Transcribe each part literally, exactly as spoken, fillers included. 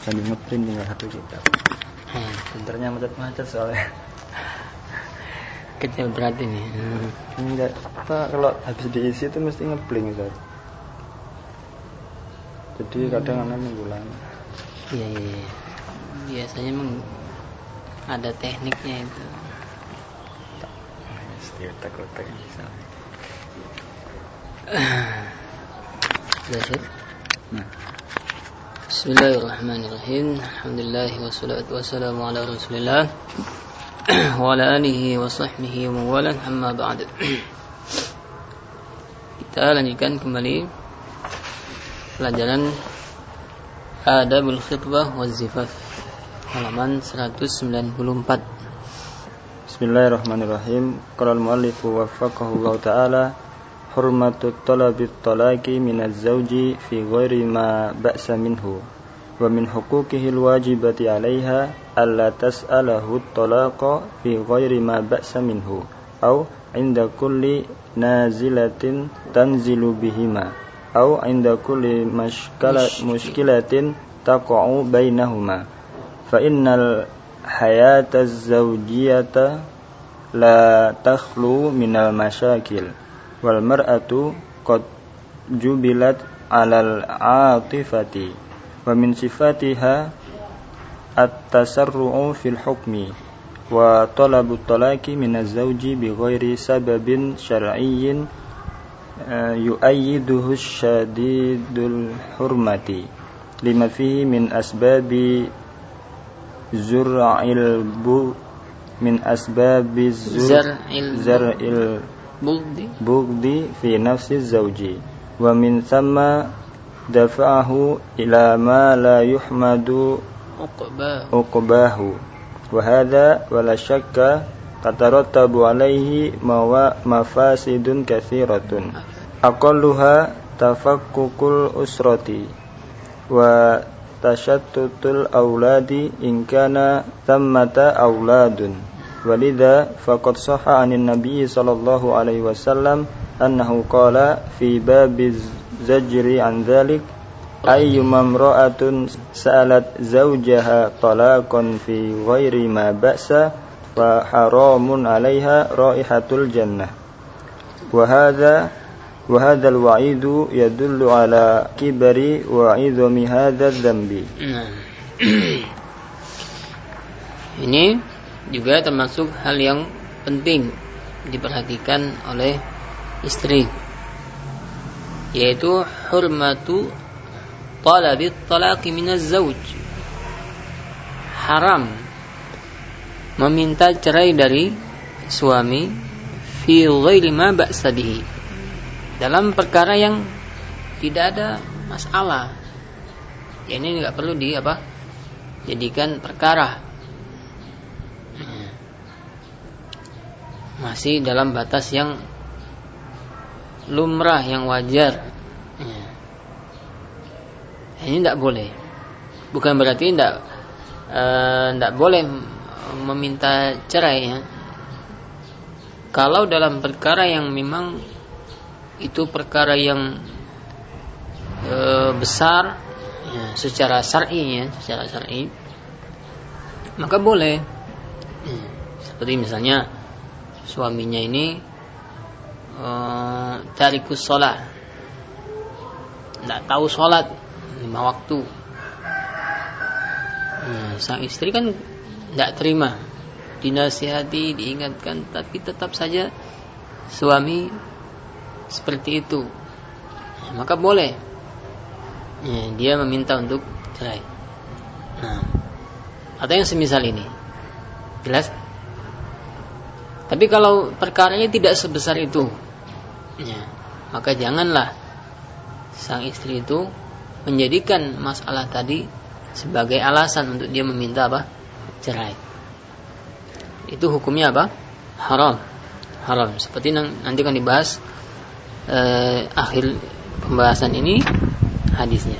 sambil ngeprint tinggal satu kitab. Hmm. Printernya macet-macet soalnya. Kecil berarti nih. Hmm. Enggak, apa kalau habis diisi itu mesti ngeblink Ustaz. Jadi hmm. kadang anak nunggu lama. Iya iya iya. Biasanya memang ada tekniknya itu. Mesti otak-otak misalnya. Lanjut. Nah. Bismillahirrahmanirrahim. Alhamdulillah wassalatu wassalamu ala Rasulillah wa ala alihi wa sahbihi wa mawalah, amma ba'd. Kita lanjutkan kembali pelajaran Adabul Khitbah wa Zifaf, halaman seratus sembilan puluh empat. Bismillahirrahmanirrahim. Qala al-muallifu waffaqahu Allah ta'ala, hurmatu talabit talaqi minaz zawji fi ghairi ma ba'sa minhu wa min huquqihi al-wajibati 'alayha alla tas'alahu at-talaqa fi ghairi ma ba'sa minhu aw 'inda kulli nazilatin tanzilu bihima aw 'inda kulli mashkalat mushkilatin taqa'u bainahuma fa innal hayata az-zawjiyata la takhlu minal masyakil wal mar'atu qad jubilat 'alal 'atifati wa min sifatiha at-tasarru'u fil hukmi wa talabu talaqi minaz zawji bi ghairi sababin syar'iyyin yu'ayyiduhu syadidul hurmati lima fihi min asbabi zur'il bu min asbabi zur zar'il Bugdi bugdi fi nafsi zawji wa min thamma dafa'ahu ila ma la yuhmadu uqbahu uqbahu wa hadha wa la shakka tatarattabu alayhi mafasidun katsiratun aqalluha tafakkukul usrati wa tashattutul auladi in kana thammata auladun walidha faqad sahha 'anin nabiy sallallahu alaihi wasallam annahu qala fi babiz zajri an dzalik ayyuma imra'atun sa'alat zawjaha talaqan fi ghairi ma ba'sa fa haramun 'alaiha raihatul jannah wa hadha wa hadzal wa'idu yadullu 'ala kibari wa 'idhami hadzal dhanbi. Ini juga termasuk hal yang penting diperhatikan oleh istri, yaitu hurmatu talabit talaqi minaz zawj. Haram meminta cerai dari suami fi ghairi ma ba'sa bihi, dalam perkara yang tidak ada masalah. Ya, ini enggak perlu di apa? jadikan perkara. Masih dalam batas yang lumrah, yang wajar. Ya. Ini tidak boleh. Bukan berarti tidak tidak e, boleh meminta cerai. Ya. Kalau dalam perkara yang memang itu perkara yang e, besar, ya, secara syar'i, ya, secara syar'i, maka boleh. Ya. Seperti misalnya suaminya ini uh, tarikus sholat, tidak tahu sholat lima waktu. Nah, sang istri kan tidak terima, dinasihati, diingatkan, tapi tetap saja suami seperti itu. Nah, maka boleh, ya, dia meminta untuk cerai. Nah, atau yang semisal ini, jelas. Tapi kalau perkaranya tidak sebesar itu, ya, maka janganlah sang istri itu menjadikan masalah tadi sebagai alasan untuk dia meminta apa? Cerai. Itu hukumnya apa? Haram. Haram. Seperti nanti akan dibahas eh, akhir pembahasan ini hadisnya.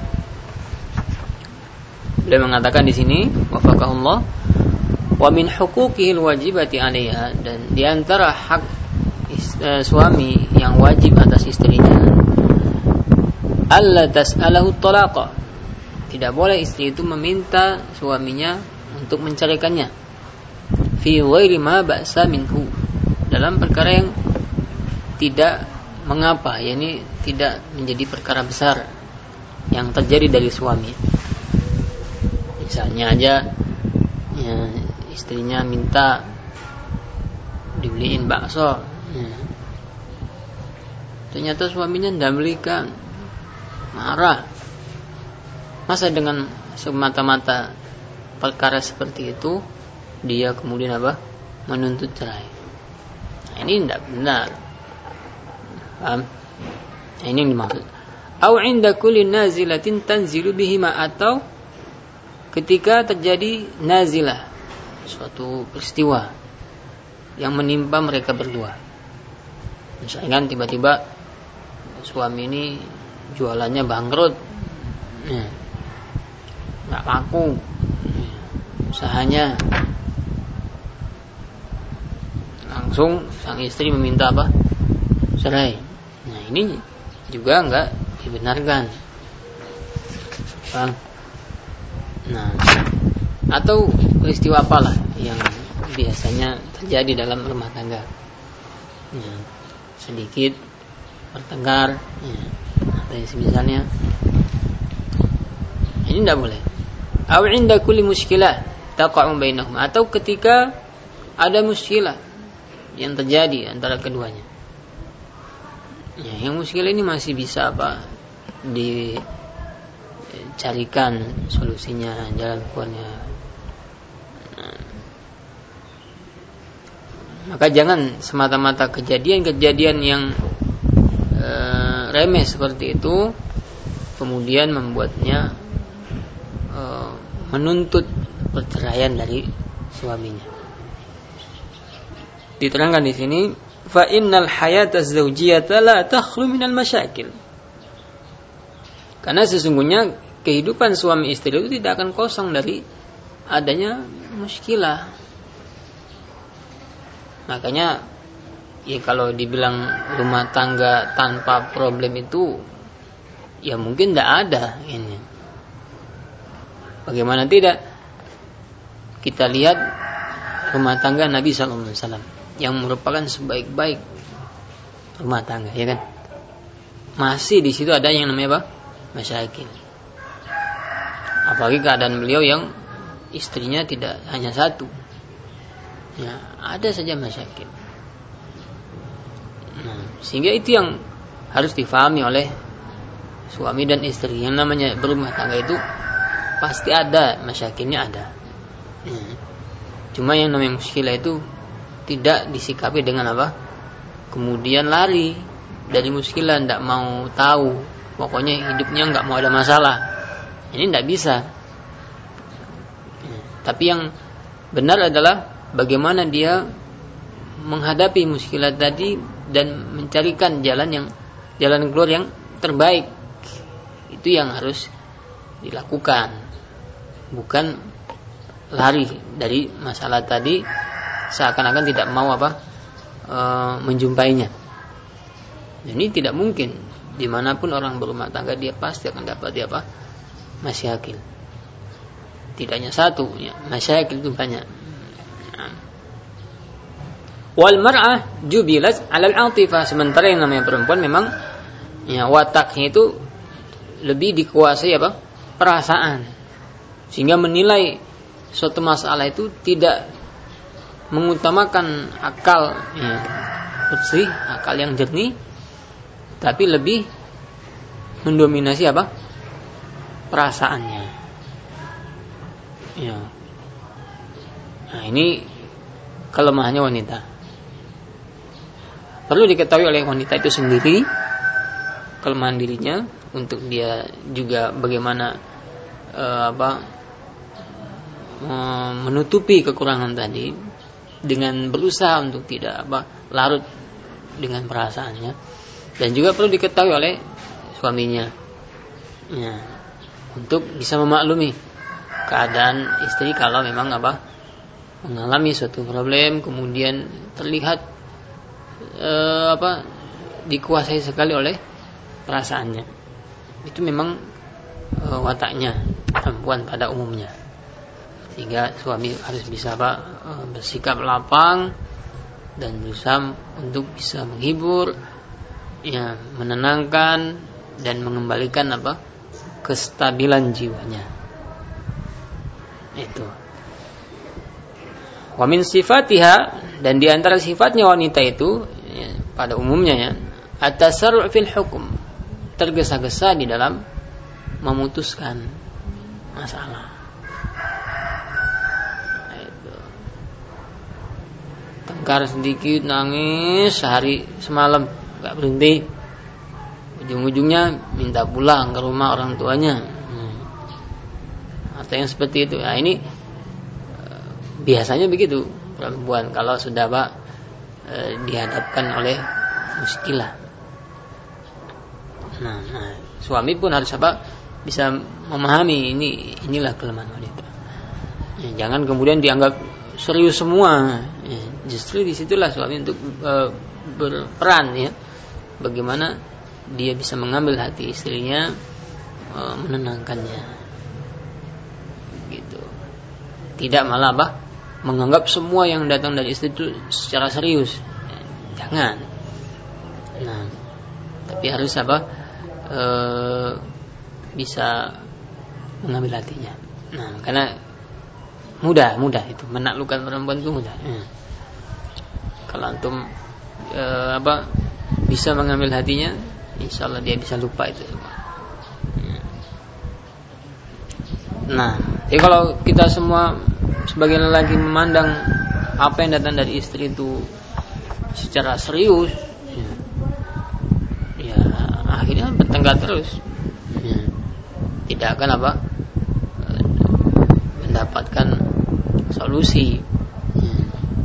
Beliau mengatakan di sini, wafaqahullah, wa min huquqihil wajibati 'alaiha, dan di antara hak e, suami yang wajib atas istrinya, alla tas'alahu talaqa, tidak boleh istri itu meminta suaminya untuk menceraikannya. Fi ghairi ma ba'sa minhu, dalam perkara yang tidak mengapa, yakni tidak menjadi perkara besar yang terjadi dari suami. Misalnya aja ya, istrinya minta dibeliin bakso, ya. Ternyata suaminya tidak belikan, marah. Masa dengan semata-mata perkara seperti itu dia kemudian apa? Menuntut cerai. Nah, ini tidak benar. Paham? Nah, ini yang dimaksud. Au 'inda kulli nazilatin tanzilu bihima, atau ketika terjadi nazilah, suatu peristiwa yang menimpa mereka berdua. Misalkan tiba-tiba suami ini jualannya bangkrut, ya, nggak laku, usahanya, langsung sang istri meminta apa? Cerai. Nah, ini juga nggak dibenarkan, bang. Nah, atau peristiwa apalah yang biasanya terjadi dalam rumah tangga, ya, sedikit bertengkar, ya, atau yang semisalnya, ini tidak boleh. Aw 'inda kulli mushkilah taqa'u bainahum, atau ketika ada muskilah yang terjadi antara keduanya. Ya, yang muskilah ini masih bisa apa? Dicarikan solusinya, jalan keluarnya. Nah, maka jangan semata-mata kejadian-kejadian yang e, remeh seperti itu kemudian membuatnya e, menuntut perceraian dari suaminya. Diterangkan di sini, fa innal hayata az-zawjiyata la takhlu minal masyakil. Karena sesungguhnya kehidupan suami istri itu tidak akan kosong dari adanya muskilah. Makanya ya kalau dibilang rumah tangga tanpa problem itu ya mungkin tidak ada ini. Bagaimana tidak? Kita lihat rumah tangga Nabi sallallahu alaihi wasallam yang merupakan sebaik-baik rumah tangga, ya kan? Masih di situ ada yang namanya apa? Masyakil. Apalagi keadaan beliau yang istrinya tidak hanya satu. Ya, ada saja masyakil. Nah, sehingga itu yang harus difahami oleh suami dan istri. Yang namanya berumah tangga itu pasti ada masyakilnya, ada. Ya. Cuma yang namanya muskilah itu tidak disikapi dengan apa? Kemudian lari dari muskilah, tidak mau tahu, pokoknya hidupnya nggak mau ada masalah. Ini tidak bisa. Ya. Tapi yang benar adalah bagaimana dia menghadapi muskilah tadi dan mencarikan jalan yang jalan keluar yang terbaik. Itu yang harus dilakukan, bukan lari dari masalah tadi seakan-akan tidak mau apa e, menjumpainya. Ini tidak mungkin. Dimanapun orang berumah tangga dia pasti akan dapat dia apa? Masyakil. Tidak hanya satu, ya, masyakil itu banyak. Wal mar'ah jubilat 'alal 'atifah, sementara yang namanya perempuan memang ya wataknya itu lebih dikuasai apa? Perasaan. Sehingga menilai suatu masalah itu tidak mengutamakan akal ya, bersih, akal yang jernih, tapi lebih mendominasi apa? Perasaannya. Ya. Nah, ini kelemahannya wanita. Perlu diketahui oleh wanita itu sendiri kelemahan dirinya, untuk dia juga bagaimana e, apa e, menutupi kekurangan tadi dengan berusaha untuk tidak apa larut dengan perasaannya, dan juga perlu diketahui oleh suaminya ya, untuk bisa memaklumi keadaan istri kalau memang apa mengalami suatu problem kemudian terlihat e, apa dikuasai sekali oleh perasaannya. Itu memang e, wataknya. perempuan pada umumnya. Sehingga suami harus bisa apa, bersikap lapang dan berusaha untuk bisa menghibur, ya, menenangkan dan mengembalikan apa, kestabilan jiwanya. Itu. Wa min sifatiha, dan di antara sifatnya wanita itu, ya, pada umumnya ya, at-tasarru' fil hukum, tergesa-gesa di dalam memutuskan masalah. Itu. Tengkar sedikit nangis sehari semalam enggak berhenti. Ujung-ujungnya minta pulang ke rumah orang tuanya. Hmm. Atau yang seperti itu. Nah, ini biasanya begitu perempuan kalau sudah Pak e, dihadapkan oleh muskilah. Nah, nah, suami pun harus apa, bisa memahami ini inilah kelemahan wanita. Ya, jangan kemudian dianggap serius semua. Ya, justru disitulah suami untuk e, berperan ya, bagaimana dia bisa mengambil hati istrinya, e, menenangkannya. Gitu. Tidak malah apa, menganggap semua yang datang dari istri itu secara serius. Jangan. Nah, tapi harus apa, e, bisa mengambil hatinya. Nah, karena mudah, mudah itu menaklukkan perempuan itu mudah. Ya. Kalau antum e, apa, bisa mengambil hatinya, insya Allah dia bisa lupa itu. Ya. Nah, jadi kalau kita semua sebagai lelaki memandang apa yang datang dari istri itu secara serius, ya, ya akhirnya bertengkar terus, ya, tidak akan apa, mendapatkan solusi. Ya.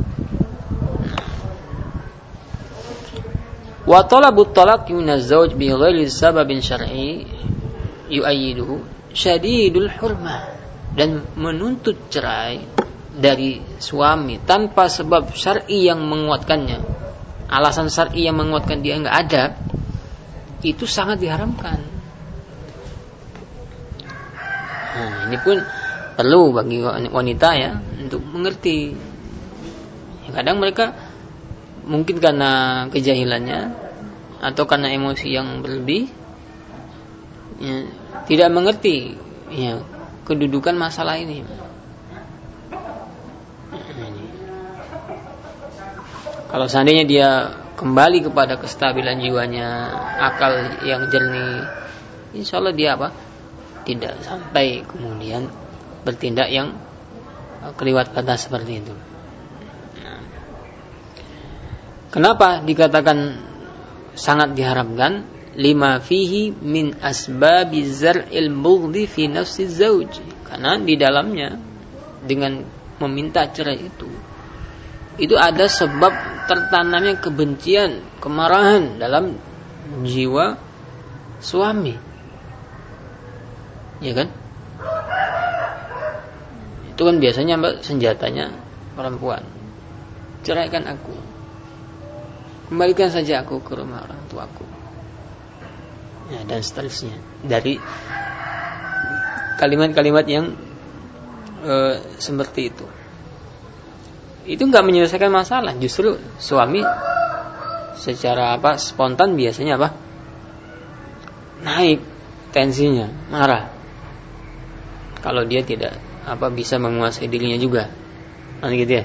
Wa talabut talaq min az-zawj bi ghairi sababin syar'i yu'ayyiduhu syadidul hurmah, dan menuntut cerai dari suami tanpa sebab syar'i yang menguatkannya, alasan syar'i yang menguatkan dia enggak ada, itu sangat diharamkan. Nah, ini pun perlu bagi wanita ya untuk mengerti. Kadang mereka mungkin karena kejahilannya atau karena emosi yang berlebih, ya, tidak mengerti ya kedudukan masalah ini. Kalau seandainya dia kembali kepada kestabilan jiwanya, akal yang jernih, insya Allah dia apa, tidak sampai kemudian bertindak yang keliwat kata seperti itu. Kenapa dikatakan sangat diharamkan? Lima fihi min asbabi zar'il bughdhi fi nafsi zauj, karena di dalamnya dengan meminta cerai itu itu ada sebab tertanamnya kebencian, kemarahan dalam jiwa suami, ya kan? Itu kan biasanya Mbak senjatanya perempuan, ceraikan aku, kembalikan saja aku ke rumah orang tuaku, ya, dan seterusnya, dari kalimat-kalimat yang e, seperti itu. Itu nggak menyelesaikan masalah, justru suami secara apa, spontan biasanya apa, naik tensinya, marah kalau dia tidak apa bisa menguasai dirinya juga, kan gitu ya.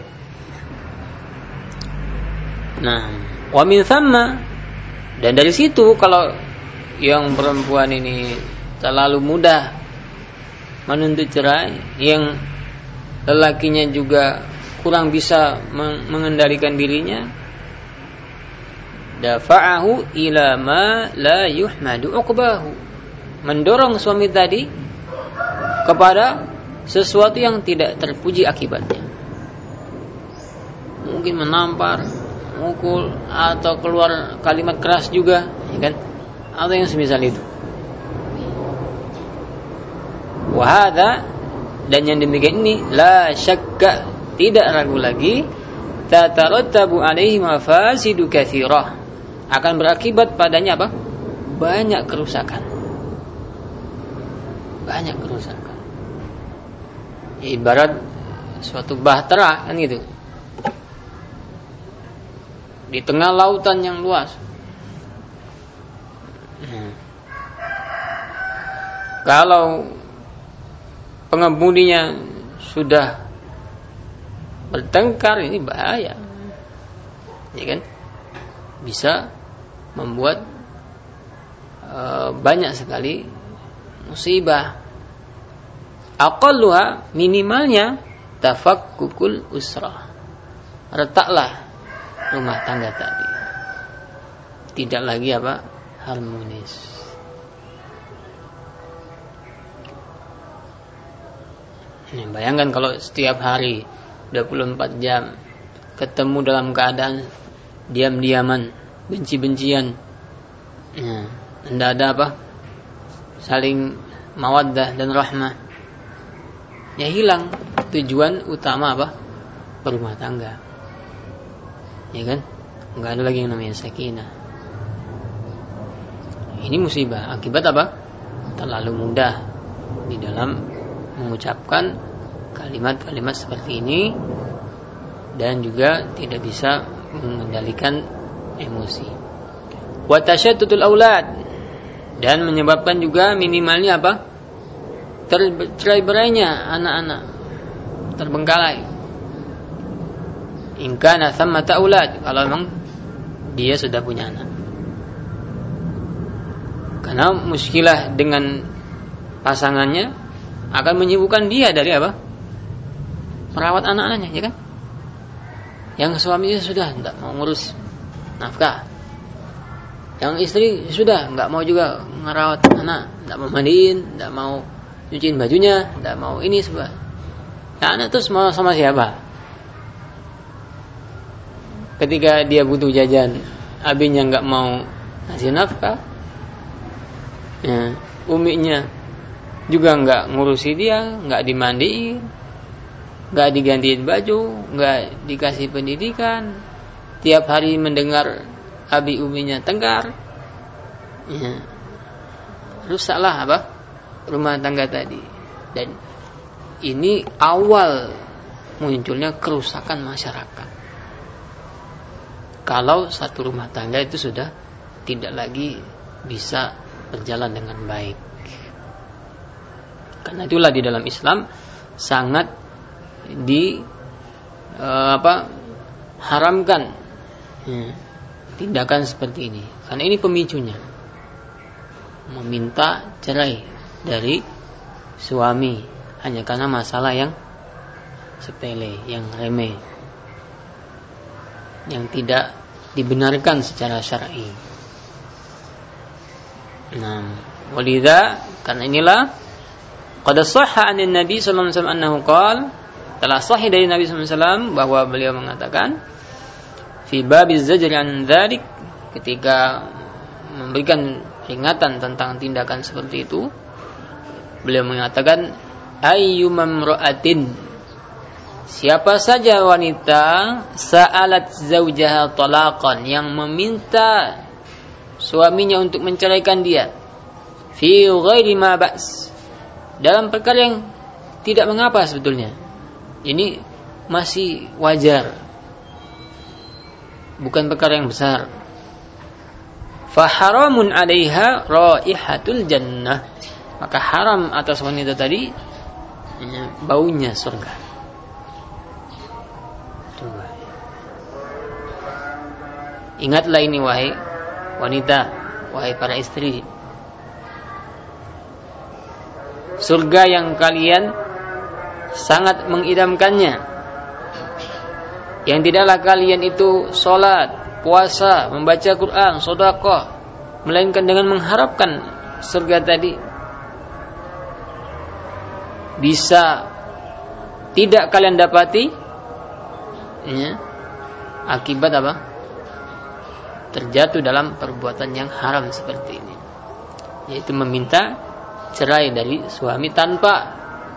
Nah, wa min thamma, dan dari situ kalau yang perempuan ini terlalu mudah menuntut cerai, yang lelakinya juga kurang bisa mengendalikan dirinya, dafa'ahu ila ma la yuhmadu uqbahu, mendorong suami tadi kepada sesuatu yang tidak terpuji akibatnya. Mungkin menampar, mukul, atau keluar kalimat keras juga, ya kan? Atau yang semisal itu. Wahada, dan yang demikian ini la syakka, tidak ragu lagi, tatarattabu alaihi mafasidu katsirah, akan berakibat padanya apa? Banyak kerusakan. Banyak kerusakan. ibarat suatu bahtera kan gitu, di tengah lautan yang luas. Hmm. Kalau pengemudinya sudah bertengkar, ini bahaya, ya kan? Bisa membuat e, banyak sekali musibah. Aqalluha, minimalnya tafakkukul usrah, retaklah rumah tangga tadi, tidak lagi apa harmonis. Nih, bayangkan kalau setiap hari dua puluh empat jam ketemu dalam keadaan diam-diaman, benci-bencian, nah, tidak ada apa saling mawaddah dan rahmah, ya hilang tujuan utama apa berumah tangga, ya kan? Nggak ada lagi yang namanya sakinah. Ini musibah akibat apa? Terlalu mudah di dalam mengucapkan kalimat-kalimat seperti ini, dan juga tidak bisa mengendalikan emosi. Wa tashattutul aulad, dan menyebabkan juga minimalnya apa? Tercerai-berainya anak-anak, terbengkalai. In kana thammata aulad, kalau memang dia sudah punya anak. Karena muskilah dengan pasangannya akan menyibukkan dia dari apa? Merawat anak-anaknya, ya kan? Yang suaminya sudah tidak mau ngurus nafkah, yang istri sudah nggak mau juga merawat anak, tidak mau mandiin, tidak mau cuciin bajunya, tidak mau ini sebab. Nah, anak terus mau sama siapa? Ketika dia butuh jajan, abinya nggak mau ngasih nafkah, ya, uminya juga nggak ngurusi dia, nggak dimandiin, nggak digantiin baju, nggak dikasih pendidikan, tiap hari mendengar abi uminya tengkar, ya, rusaklah apa rumah tangga tadi. Dan ini awal munculnya kerusakan masyarakat. Kalau satu rumah tangga itu sudah tidak lagi bisa berjalan dengan baik. Karena itulah di dalam Islam sangat di eh, apa haramkan, ya, tindakan seperti ini. Karena ini pemicunya, meminta cerai dari suami hanya karena masalah yang sepele, yang remeh, yang tidak dibenarkan secara syar'i. Nah, walidha, karena inilah qad shahha 'anil Nabi sallallahu alaihi wasallam annahu qala, telah sahih dari Nabi sallallahu alaihi wasallam bahwa beliau mengatakan fi babiz zajri an dzalik, ketika memberikan peringatan tentang tindakan seperti itu, beliau mengatakan ayyumam ra'atin, siapa saja wanita sa'alat zaujaha talaqan, yang meminta suaminya untuk menceraikan dia, fi ghairi ma ba's, dalam perkara yang tidak mengapa sebetulnya, ini masih wajar, bukan perkara yang besar, fa haramun 'alaiha raihatul jannah, maka haram atas wanita tadi baunya surga. Coba ingatlah ini wahai wanita, wahai para istri, surga yang kalian sangat mengidamkannya, yang tidaklah kalian itu sholat, puasa, membaca Quran, sedekah, melainkan dengan mengharapkan surga tadi, bisa tidak kalian dapati, ya, akibat apa? Terjatuh dalam perbuatan yang haram seperti ini, yaitu meminta cerai dari suami tanpa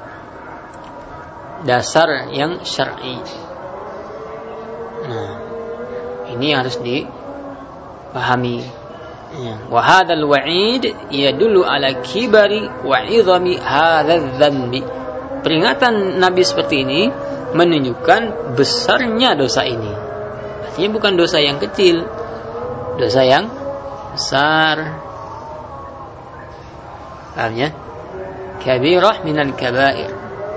dasar yang syar'i. Nah, ini harus dipahami. Wa hadzal wa'id yadullu ala kibari wa 'idhami hadzal dzambi, peringatan Nabi seperti ini menunjukkan besarnya dosa ini. Artinya bukan dosa yang kecil, dosa yang besar. Paham ya? Kabirah minal kabair.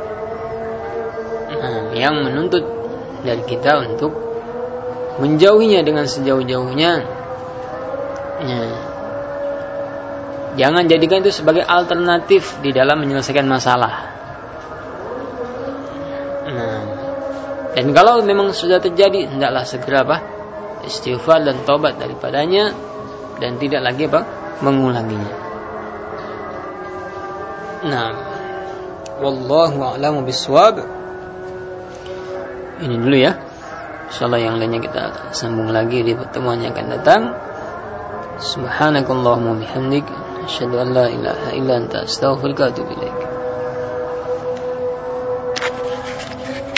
Nah, yang menuntut dari kita untuk menjauhinya dengan sejauh-jauhnya. Nah, jangan jadikan itu sebagai alternatif di dalam menyelesaikan masalah. Nah, dan kalau memang sudah terjadi, hendaklah segera apa? Istighfar dan taubat daripadanya dan tidak lagi apa? Mengulanginya. Nah, wallahu a'lamu bissawab. Ini dulu ya. Insyaallah yang lainnya kita sambung lagi di pertemuan yang akan datang. Subhanakallahumma bihamdik, asyhadu an la ilaha illa anta, astaghfiruka wa atubu ilaik.